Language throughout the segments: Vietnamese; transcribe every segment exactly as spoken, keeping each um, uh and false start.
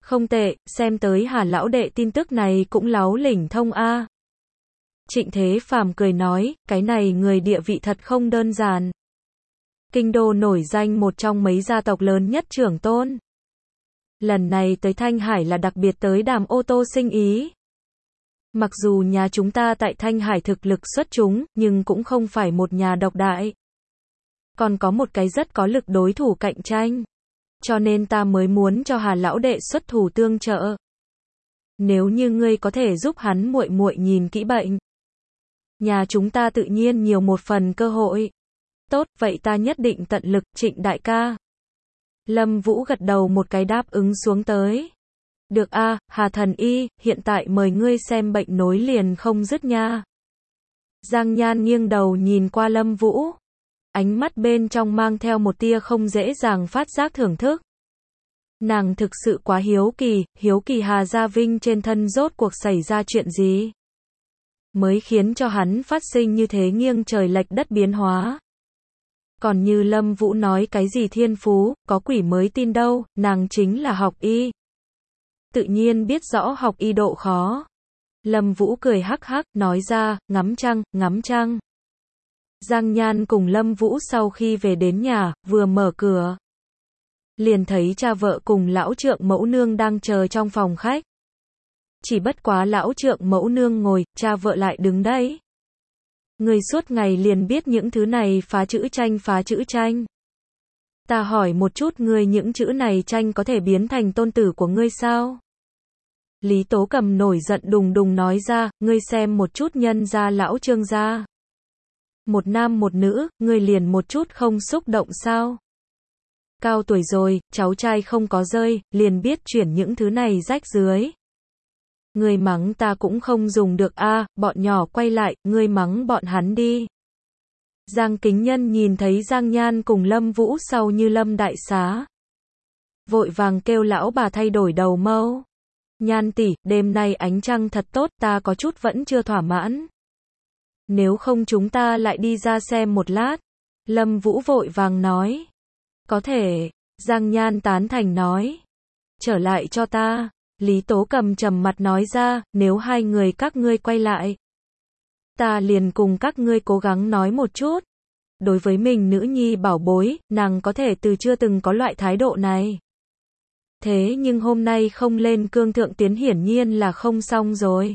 Không tệ, xem tới Hà lão đệ tin tức này cũng láo lỉnh thông a. Trịnh Thế Phàm cười nói, cái này người địa vị thật không đơn giản. Kinh đô nổi danh một trong mấy gia tộc lớn nhất trưởng tôn. Lần này tới Thanh Hải là đặc biệt tới đàm ô tô sinh ý. Mặc dù nhà chúng ta tại Thanh Hải thực lực xuất chúng, nhưng cũng không phải một nhà độc đại. Còn có một cái rất có lực đối thủ cạnh tranh. Cho nên ta mới muốn cho Hà lão đệ xuất thủ tương trợ. Nếu như ngươi có thể giúp hắn muội muội nhìn kỹ bệnh, nhà chúng ta tự nhiên nhiều một phần cơ hội. Tốt, vậy ta nhất định tận lực, Trịnh đại ca. Lâm Vũ gật đầu một cái đáp ứng xuống tới. Được a, Hà thần y, hiện tại mời ngươi xem bệnh nối liền không dứt nha. Giang Nhan nghiêng đầu nhìn qua Lâm Vũ. Ánh mắt bên trong mang theo một tia không dễ dàng phát giác thưởng thức. Nàng thực sự quá hiếu kỳ, hiếu kỳ Hà Gia Vinh trên thân rốt cuộc xảy ra chuyện gì. Mới khiến cho hắn phát sinh như thế nghiêng trời lệch đất biến hóa. Còn như Lâm Vũ nói cái gì thiên phú, có quỷ mới tin đâu, nàng chính là học y. Tự nhiên biết rõ học y độ khó. Lâm Vũ cười hắc hắc, nói ra, ngắm trăng, ngắm trăng. Giang Nhan cùng Lâm Vũ sau khi về đến nhà, vừa mở cửa. Liền thấy cha vợ cùng lão trượng mẫu nương đang chờ trong phòng khách. Chỉ bất quá lão trượng mẫu nương ngồi, cha vợ lại đứng đấy. Người suốt ngày liền biết những thứ này phá chữ tranh phá chữ tranh. Ta hỏi một chút ngươi những chữ này tranh có thể biến thành tôn tử của ngươi sao? Lý Tố Cầm nổi giận đùng đùng nói ra, ngươi xem một chút nhân gia lão Trương gia. Một nam một nữ, ngươi liền một chút không xúc động sao? Cao tuổi rồi, cháu trai không có rơi, liền biết chuyển những thứ này rách dưới. Ngươi mắng ta cũng không dùng được a, à, bọn nhỏ quay lại, ngươi mắng bọn hắn đi. Giang Kính Nhân nhìn thấy Giang Nhan cùng Lâm Vũ sau như lâm đại xá. Vội vàng kêu lão bà thay đổi đầu mâu. Nhan tỷ, đêm nay ánh trăng thật tốt, ta có chút vẫn chưa thỏa mãn. Nếu không chúng ta lại đi ra xem một lát. Lâm Vũ vội vàng nói. Có thể, Giang Nhan tán thành nói. Trở lại cho ta. Lý Tố Cầm trầm mặt nói ra, nếu hai người các ngươi quay lại, ta liền cùng các ngươi cố gắng nói một chút. Đối với mình nữ nhi bảo bối, nàng có thể từ chưa từng có loại thái độ này. Thế nhưng hôm nay không lên cương thượng tiến hiển nhiên là không xong rồi.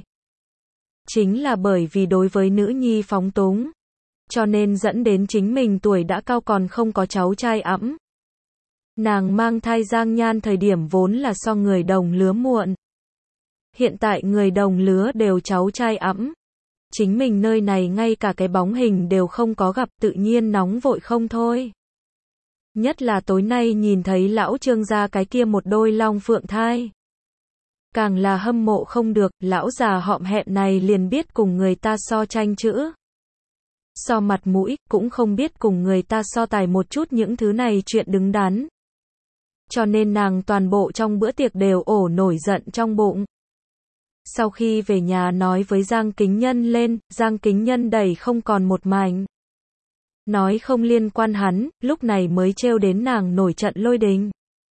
Chính là bởi vì đối với nữ nhi phóng túng, cho nên dẫn đến chính mình tuổi đã cao còn không có cháu trai ẵm. Nàng mang thai Giang Nhan thời điểm vốn là so người đồng lứa muộn. Hiện tại người đồng lứa đều cháu trai ẵm. Chính mình nơi này ngay cả cái bóng hình đều không có gặp, tự nhiên nóng vội không thôi. Nhất là tối nay nhìn thấy lão Trương gia cái kia một đôi long phượng thai. Càng là hâm mộ không được, lão già họm hẹm này liền biết cùng người ta so tranh chữ. So mặt mũi, cũng không biết cùng người ta so tài một chút những thứ này chuyện đứng đắn. Cho nên nàng toàn bộ trong bữa tiệc đều ổ nổi giận trong bụng. Sau khi về nhà nói với Giang Kính Nhân lên, Giang Kính Nhân đẩy không còn một mảnh. Nói không liên quan hắn, lúc này mới trêu đến nàng nổi trận lôi đình.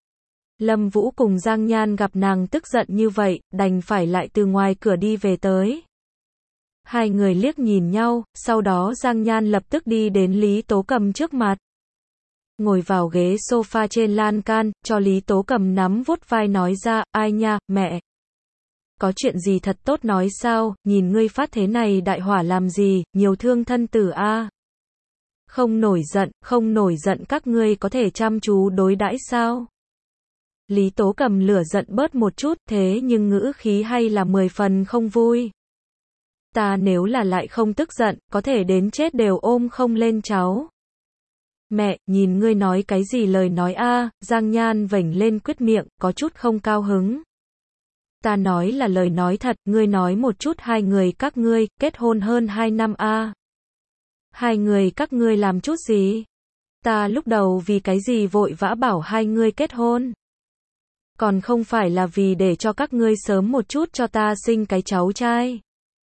Lâm Vũ cùng Giang Nhan gặp nàng tức giận như vậy, đành phải lại từ ngoài cửa đi về tới. Hai người liếc nhìn nhau, sau đó Giang Nhan lập tức đi đến Lý Tố Cầm trước mặt. Ngồi vào ghế sofa trên lan can, cho Lý Tố Cầm nắm vuốt vai nói ra, ai nha, mẹ. Có chuyện gì thật tốt nói sao, nhìn ngươi phát thế này đại hỏa làm gì, nhiều thương thân tử a. À. Không nổi giận, không nổi giận các ngươi có thể chăm chú đối đãi sao? Lý Tố Cầm lửa giận bớt một chút, thế nhưng ngữ khí hay là mười phần không vui. Ta nếu là lại không tức giận, có thể đến chết đều ôm không lên cháu. Mẹ, nhìn ngươi nói cái gì lời nói a, à, Giang Nhan vểnh lên quyết miệng, có chút không cao hứng. Ta nói là lời nói thật, ngươi nói một chút hai người các ngươi, kết hôn hơn hai năm a. À. Hai người các ngươi làm chút gì? Ta lúc đầu vì cái gì vội vã bảo hai ngươi kết hôn? Còn không phải là vì để cho các ngươi sớm một chút cho ta sinh cái cháu trai.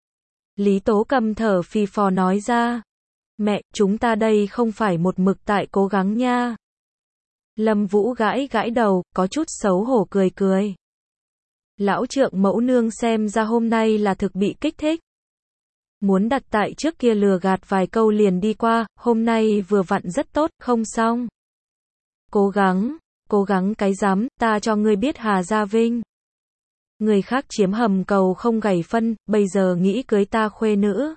Lý Tố Cầm thở phì phò nói ra. Mẹ, chúng ta đây không phải một mực tại cố gắng nha. Lâm Vũ gãi gãi đầu, có chút xấu hổ cười cười. Lão trượng mẫu nương xem ra hôm nay là thực bị kích thích. Muốn đặt tại trước kia lừa gạt vài câu liền đi qua, hôm nay vừa vặn rất tốt, không xong. Cố gắng, cố gắng cái dám, ta cho ngươi biết Hà Gia Vinh. Người khác chiếm hầm cầu không gảy phân, bây giờ nghĩ cưới ta khuê nữ.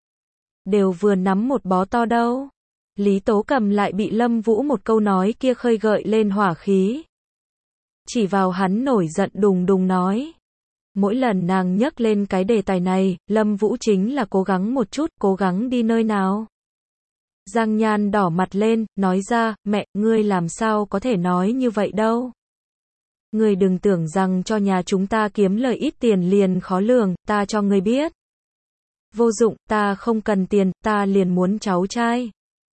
Đều vừa nắm một bó to đâu. Lý Tố Cầm lại bị Lâm Vũ một câu nói kia khơi gợi lên hỏa khí. Chỉ vào hắn nổi giận đùng đùng nói. Mỗi lần nàng nhắc lên cái đề tài này, Lâm Vũ chính là cố gắng một chút, cố gắng đi nơi nào. Giang Nhan đỏ mặt lên, nói ra, mẹ, ngươi làm sao có thể nói như vậy đâu. Ngươi đừng tưởng rằng cho nhà chúng ta kiếm lời ít tiền liền khó lường, ta cho ngươi biết. Vô dụng, ta không cần tiền, ta liền muốn cháu trai.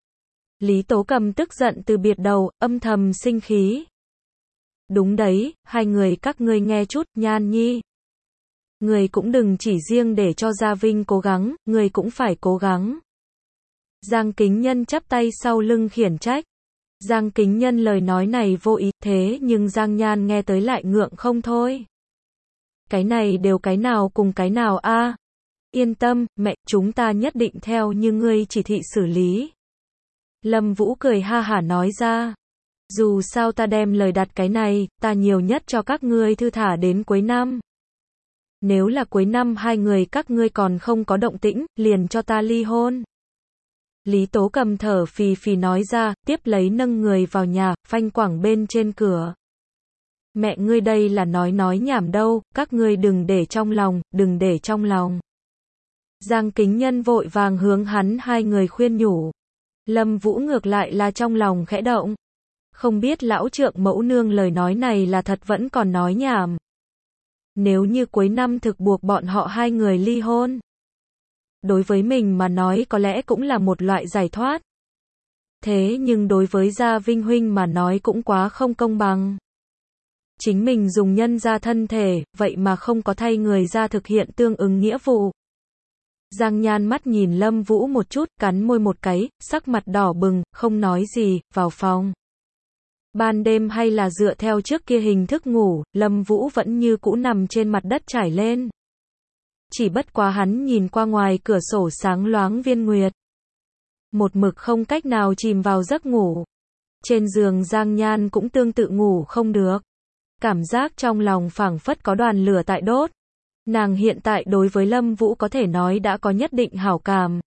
Lý Tố Cầm tức giận từ biệt đầu, âm thầm sinh khí. Đúng đấy, hai người các ngươi nghe chút, Nhan Nhi. Người cũng đừng chỉ riêng để cho Gia Vinh cố gắng, người cũng phải cố gắng. Giang Kính Nhân chắp tay sau lưng khiển trách. Giang Kính Nhân lời nói này vô ý, thế nhưng Giang Nhan nghe tới lại ngượng không thôi. Cái này đều cái nào cùng cái nào a? À? Yên tâm, mẹ, chúng ta nhất định theo như ngươi chỉ thị xử lý. Lâm Vũ cười ha hả nói ra. Dù sao ta đem lời đặt cái này, ta nhiều nhất cho các ngươi thư thả đến cuối năm. Nếu là cuối năm hai người các ngươi còn không có động tĩnh, liền cho ta ly hôn. Lý Tố Cầm thở phì phì nói ra, tiếp lấy nâng người vào nhà, phanh quẳng bên trên cửa. Mẹ ngươi đây là nói nói nhảm đâu, các ngươi đừng để trong lòng, đừng để trong lòng. Giang Kính Nhân vội vàng hướng hắn hai người khuyên nhủ. Lâm Vũ ngược lại là trong lòng khẽ động. Không biết lão trượng mẫu nương lời nói này là thật vẫn còn nói nhảm. Nếu như cuối năm thực buộc bọn họ hai người ly hôn. Đối với mình mà nói có lẽ cũng là một loại giải thoát. Thế nhưng đối với Gia Vinh huynh mà nói cũng quá không công bằng. Chính mình dùng nhân ra thân thể, vậy mà không có thay người ra thực hiện tương ứng nghĩa vụ. Giang Nhan mắt nhìn Lâm Vũ một chút, cắn môi một cái, sắc mặt đỏ bừng, không nói gì, vào phòng. Ban đêm hay là dựa theo trước kia hình thức ngủ, Lâm Vũ vẫn như cũ nằm trên mặt đất trải lên. Chỉ bất quá hắn nhìn qua ngoài cửa sổ sáng loáng viên nguyệt. Một mực không cách nào chìm vào giấc ngủ. Trên giường Giang Nhan cũng tương tự ngủ không được. Cảm giác trong lòng phảng phất có đoàn lửa tại đốt. Nàng hiện tại đối với Lâm Vũ có thể nói đã có nhất định hảo cảm.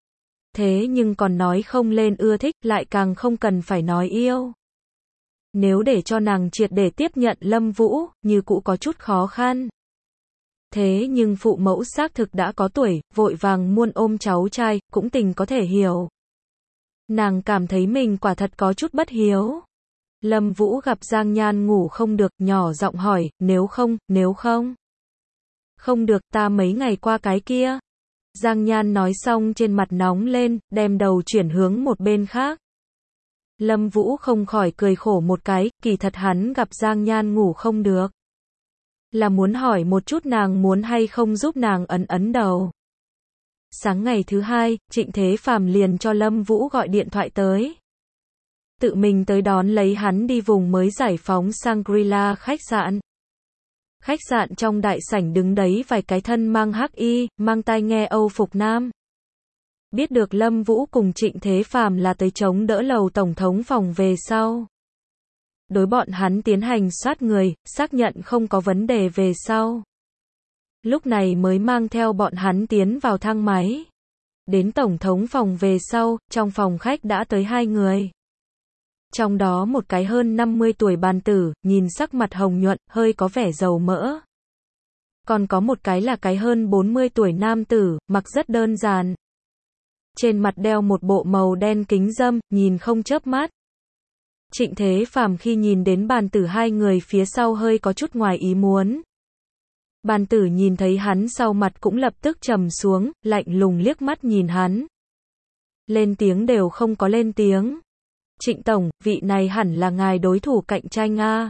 Thế nhưng còn nói không lên ưa thích, lại càng không cần phải nói yêu. Nếu để cho nàng triệt để tiếp nhận Lâm Vũ, như cũ có chút khó khăn. Thế nhưng phụ mẫu xác thực đã có tuổi, vội vàng muôn ôm cháu trai, cũng tình có thể hiểu. Nàng cảm thấy mình quả thật có chút bất hiếu. Lâm Vũ gặp Giang Nhan ngủ không được, nhỏ giọng hỏi, nếu không, nếu không. Không được, ta mấy ngày qua cái kia. Giang Nhan nói xong trên mặt nóng lên, đem đầu chuyển hướng một bên khác. Lâm Vũ không khỏi cười khổ một cái, kỳ thật hắn gặp Giang Nhan ngủ không được. Là muốn hỏi một chút nàng muốn hay không giúp nàng ấn ấn đầu. Sáng ngày thứ hai, Trịnh Thế Phàm liền cho Lâm Vũ gọi điện thoại tới. Tự mình tới đón lấy hắn đi vùng mới giải phóng Shangri-La khách sạn. Khách sạn trong đại sảnh đứng đấy vài cái thân mang hắc y, mang tai nghe Âu phục nam. Biết được Lâm Vũ cùng Trịnh Thế Phàm là tới chống đỡ lầu tổng thống phòng về sau. Đối bọn hắn tiến hành soát người, xác nhận không có vấn đề về sau. Lúc này mới mang theo bọn hắn tiến vào thang máy. Đến tổng thống phòng về sau, trong phòng khách đã tới hai người. Trong đó một cái hơn năm mươi tuổi bàn tử, nhìn sắc mặt hồng nhuận, hơi có vẻ dầu mỡ. Còn có một cái là cái hơn bốn mươi tuổi nam tử, mặc rất đơn giản. Trên mặt đeo một bộ màu đen kính râm, nhìn không chớp mắt. Trịnh Thế Phàm khi nhìn đến bàn tử hai người phía sau hơi có chút ngoài ý muốn. Bàn tử nhìn thấy hắn sau mặt cũng lập tức trầm xuống, lạnh lùng liếc mắt nhìn hắn. Lên tiếng đều không có lên tiếng. Trịnh Tổng, vị này hẳn là ngài đối thủ cạnh tranh a.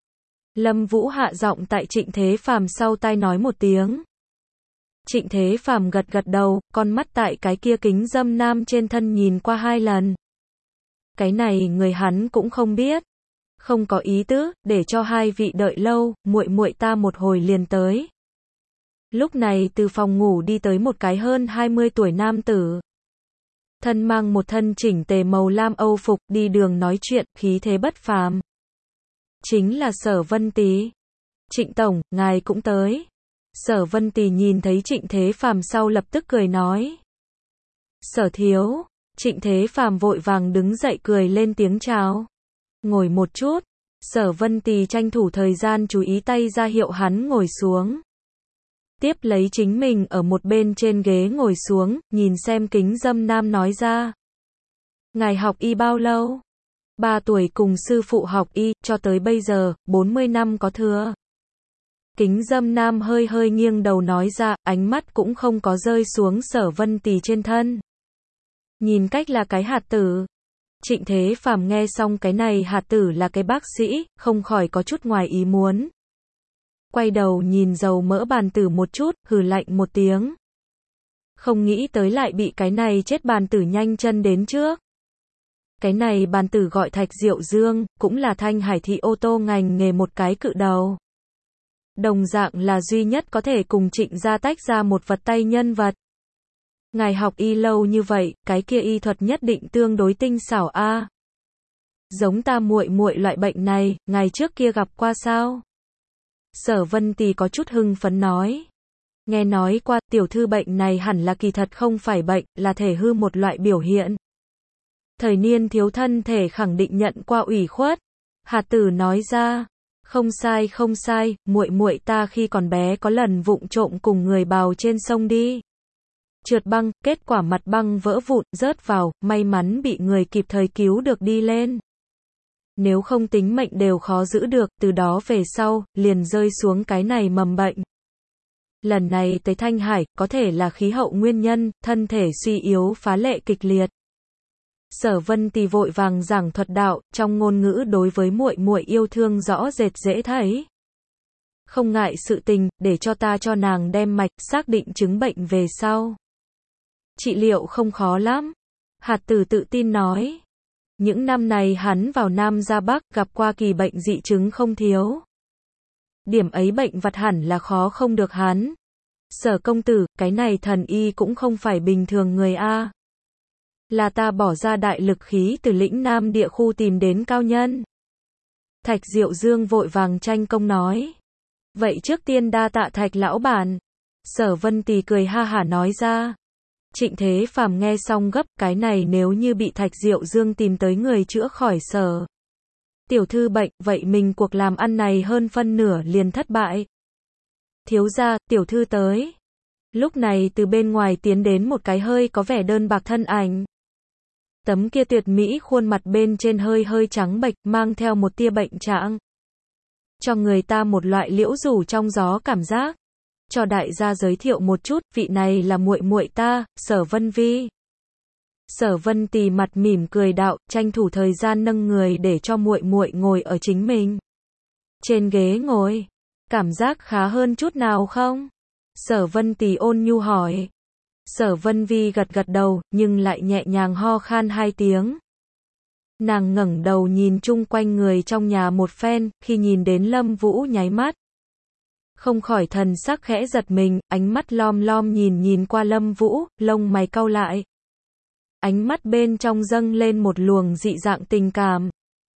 Lâm Vũ hạ giọng tại Trịnh Thế Phàm sau tai nói một tiếng. Trịnh Thế Phàm gật gật đầu, con mắt tại cái kia kính râm nam trên thân nhìn qua hai lần. Cái này người hắn cũng không biết. Không có ý tứ, để cho hai vị đợi lâu, muội muội ta một hồi liền tới. Lúc này từ phòng ngủ đi tới một cái hơn hai mươi tuổi nam tử. Thân mang một thân chỉnh tề màu lam Âu phục, đi đường nói chuyện, khí thế bất phàm. Chính là Sở Vân Tý. Trịnh tổng, ngài cũng tới. Sở Vân Tý nhìn thấy Trịnh Thế Phàm sau lập tức cười nói. Sở thiếu. Trịnh Thế Phàm vội vàng đứng dậy cười lên tiếng chào. Ngồi một chút. Sở Vân Tý tranh thủ thời gian chú ý tay ra hiệu hắn ngồi xuống. Tiếp lấy chính mình ở một bên trên ghế ngồi xuống, nhìn xem Kính Dâm Nam nói ra. Ngài học y bao lâu? Ba tuổi cùng sư phụ học y, cho tới bây giờ, bốn mươi năm có thừa. Kính Dâm Nam hơi hơi nghiêng đầu nói ra, ánh mắt cũng không có rơi xuống Sở Vân Tý trên thân. Nhìn cách là cái hạt tử. Trịnh Thế Phàm nghe xong cái này hạt tử là cái bác sĩ, không khỏi có chút ngoài ý muốn. Quay đầu nhìn dầu mỡ bàn tử một chút, hừ lạnh một tiếng. Không nghĩ tới lại bị cái này chết bàn tử nhanh chân đến trước. Cái này bàn tử gọi Thạch Diệu Dương, cũng là Thanh Hải thị ô tô ngành nghề một cái cự đầu. Đồng dạng là duy nhất có thể cùng Trịnh gia tách ra một vật tay nhân vật. Ngài học y lâu như vậy, cái kia y thuật nhất định tương đối tinh xảo a. À. Giống ta muội muội loại bệnh này, ngài trước kia gặp qua sao? Sở Vân Tý có chút hưng phấn nói. Nghe nói qua, tiểu thư bệnh này hẳn là kỳ thật không phải bệnh, là thể hư một loại biểu hiện. Thời niên thiếu thân thể khẳng định nhận qua ủy khuất. Hạt tử nói ra. Không sai không sai, muội muội ta khi còn bé có lần vụng trộm cùng người bào trên sông đi. Trượt băng, kết quả mặt băng vỡ vụn, rớt vào, may mắn bị người kịp thời cứu được đi lên. Nếu không tính mệnh đều khó giữ được, từ đó về sau, liền rơi xuống cái này mầm bệnh. Lần này tới Thanh Hải, có thể là khí hậu nguyên nhân, thân thể suy yếu phá lệ kịch liệt. Sở Vân Tý vội vàng giảng thuật đạo, trong ngôn ngữ đối với muội muội yêu thương rõ rệt dễ thấy. Không ngại sự tình, để cho ta cho nàng đem mạch, xác định chứng bệnh về sau. Trị liệu không khó lắm. Hạt tử tự tin nói. Những năm này hắn vào Nam ra Bắc, gặp qua kỳ bệnh dị chứng không thiếu. Điểm ấy bệnh vặt hẳn là khó không được hắn. Sở công tử, cái này thần y cũng không phải bình thường người a. Là ta bỏ ra đại lực khí từ lĩnh Nam địa khu tìm đến cao nhân. Thạch Diệu Dương vội vàng tranh công nói. Vậy trước tiên đa tạ Thạch lão bản. Sở Vân Tý cười ha hả nói ra. Trịnh Thế Phàm nghe xong gấp, cái này nếu như bị Thạch Diệu Dương tìm tới người chữa khỏi Sở tiểu thư bệnh, vậy mình cuộc làm ăn này hơn phân nửa liền thất bại. Thiếu gia, tiểu thư tới. Lúc này từ bên ngoài tiến đến một cái hơi có vẻ đơn bạc thân ảnh. Tấm kia tuyệt mỹ khuôn mặt bên trên hơi hơi trắng bệch, mang theo một tia bệnh trạng. Cho người ta một loại liễu rủ trong gió cảm giác. Cho đại gia giới thiệu một chút, vị này là muội muội ta, Sở Vân Vi. Sở Vân Tý mặt mỉm cười đạo, tranh thủ thời gian nâng người để cho muội muội ngồi ở chính mình trên ghế ngồi. Cảm giác khá hơn chút nào không? Sở Vân Tý ôn nhu hỏi. Sở Vân Vi gật gật đầu, nhưng lại nhẹ nhàng ho khan hai tiếng. Nàng ngẩng đầu nhìn chung quanh người trong nhà một phen, khi nhìn đến Lâm Vũ nháy mắt. Không khỏi thần sắc khẽ giật mình, ánh mắt lom lom nhìn nhìn qua Lâm Vũ, lông mày cau lại. Ánh mắt bên trong dâng lên một luồng dị dạng tình cảm.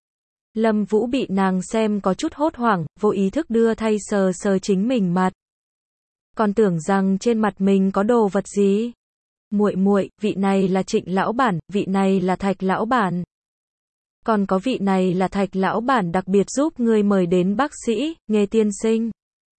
Lâm Vũ bị nàng xem có chút hốt hoảng, vô ý thức đưa tay sờ sờ chính mình mặt. Còn tưởng rằng trên mặt mình có đồ vật gì. Muội muội, vị này là Trịnh lão bản, vị này là Thạch lão bản. Còn có vị này là Thạch lão bản đặc biệt giúp ngươi mời đến bác sĩ, Nghê tiên sinh.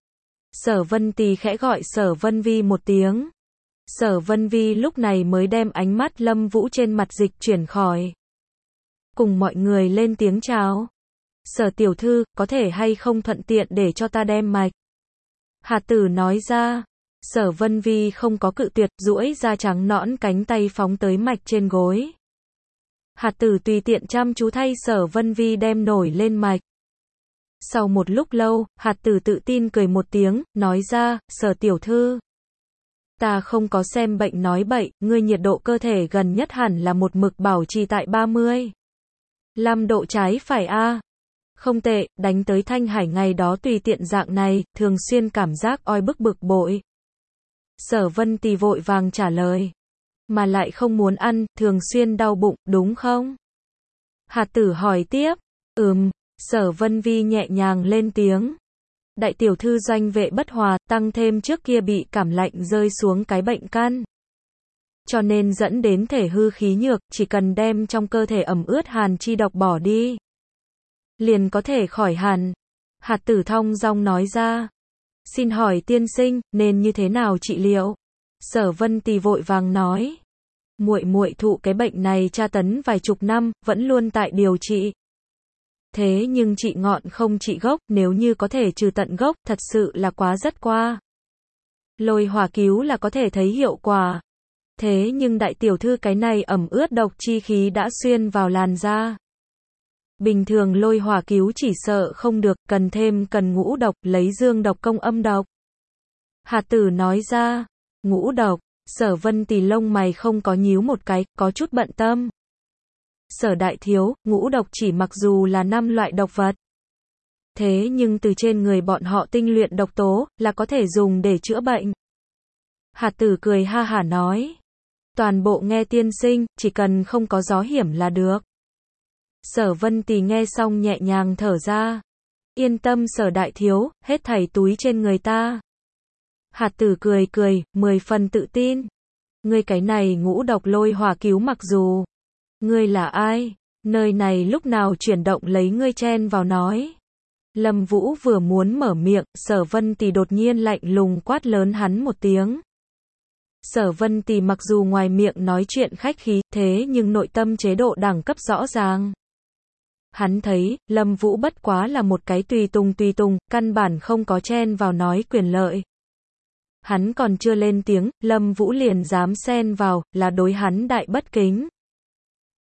Sở Vân Tý khẽ gọi Sở Vân Vi một tiếng. Sở Vân Vi lúc này mới đem ánh mắt Lâm Vũ trên mặt dịch chuyển khỏi. Cùng mọi người lên tiếng chào. Sở tiểu thư, có thể hay không thuận tiện để cho ta đem mạch. Hạt tử nói ra. Sở Vân Vi không có cự tuyệt, duỗi ra trắng nõn cánh tay phóng tới mạch trên gối. Hạt tử tùy tiện chăm chú thay Sở Vân Vi đem nổi lên mạch. Sau một lúc lâu, hạt tử tự tin cười một tiếng, nói ra, Sở tiểu thư. Ta không có xem bệnh nói bậy, ngươi nhiệt độ cơ thể gần nhất hẳn là một mực bảo trì tại ba mươi lăm độ trái phải a. Không tệ, đánh tới Thanh Hải ngày đó tùy tiện dạng này, thường xuyên cảm giác oi bức bực bội. Sở Vân Tì vội vàng trả lời. Mà lại không muốn ăn, thường xuyên đau bụng, đúng không? Hạt tử hỏi tiếp. Ừm, Sở Vân Vi nhẹ nhàng lên tiếng. Đại tiểu thư doanh vệ bất hòa, tăng thêm trước kia bị cảm lạnh rơi xuống cái bệnh căn. Cho nên dẫn đến thể hư khí nhược, chỉ cần đem trong cơ thể ẩm ướt hàn chi độc bỏ đi. Liền có thể khỏi hẳn. Hạt tử thong dong nói ra. Xin hỏi tiên sinh, nên như thế nào trị liệu? Sở Vân Tì vội vàng nói. Muội muội thụ cái bệnh này tra tấn vài chục năm, vẫn luôn tại điều trị. Thế nhưng trị ngọn không trị gốc, nếu như có thể trừ tận gốc, thật sự là quá rất qua. Lôi hỏa cứu là có thể thấy hiệu quả. Thế nhưng đại tiểu thư cái này ẩm ướt độc chi khí đã xuyên vào làn da. Bình thường lôi hỏa cứu chỉ sợ không được, cần thêm cần ngũ độc, lấy dương độc công âm độc. Hạt tử nói ra, ngũ độc, Sở Vân Tì lông mày không có nhíu một cái, có chút bận tâm. Sở đại thiếu, ngũ độc chỉ mặc dù là năm loại độc vật. Thế nhưng từ trên người bọn họ tinh luyện độc tố, là có thể dùng để chữa bệnh. Hạt tử cười ha hả nói. Toàn bộ nghe tiên sinh, chỉ cần không có gió hiểm là được. Sở Vân Tì nghe xong nhẹ nhàng thở ra. Yên tâm Sở đại thiếu, hết thảy túi trên người ta. Hạt tử cười cười, mười phần tự tin. Ngươi cái này ngũ độc lôi hỏa cứu mặc dù. Ngươi là ai? Nơi này lúc nào chuyển động lấy ngươi chen vào nói. Lâm Vũ vừa muốn mở miệng, Sở Vân Tì đột nhiên lạnh lùng quát lớn hắn một tiếng. Sở Vân Tì mặc dù ngoài miệng nói chuyện khách khí, thế nhưng nội tâm chế độ đẳng cấp rõ ràng. Hắn thấy, Lâm Vũ bất quá là một cái tùy tùng tùy tùng, căn bản không có chen vào nói quyền lợi. Hắn còn chưa lên tiếng, Lâm Vũ liền dám xen vào, là đối hắn đại bất kính.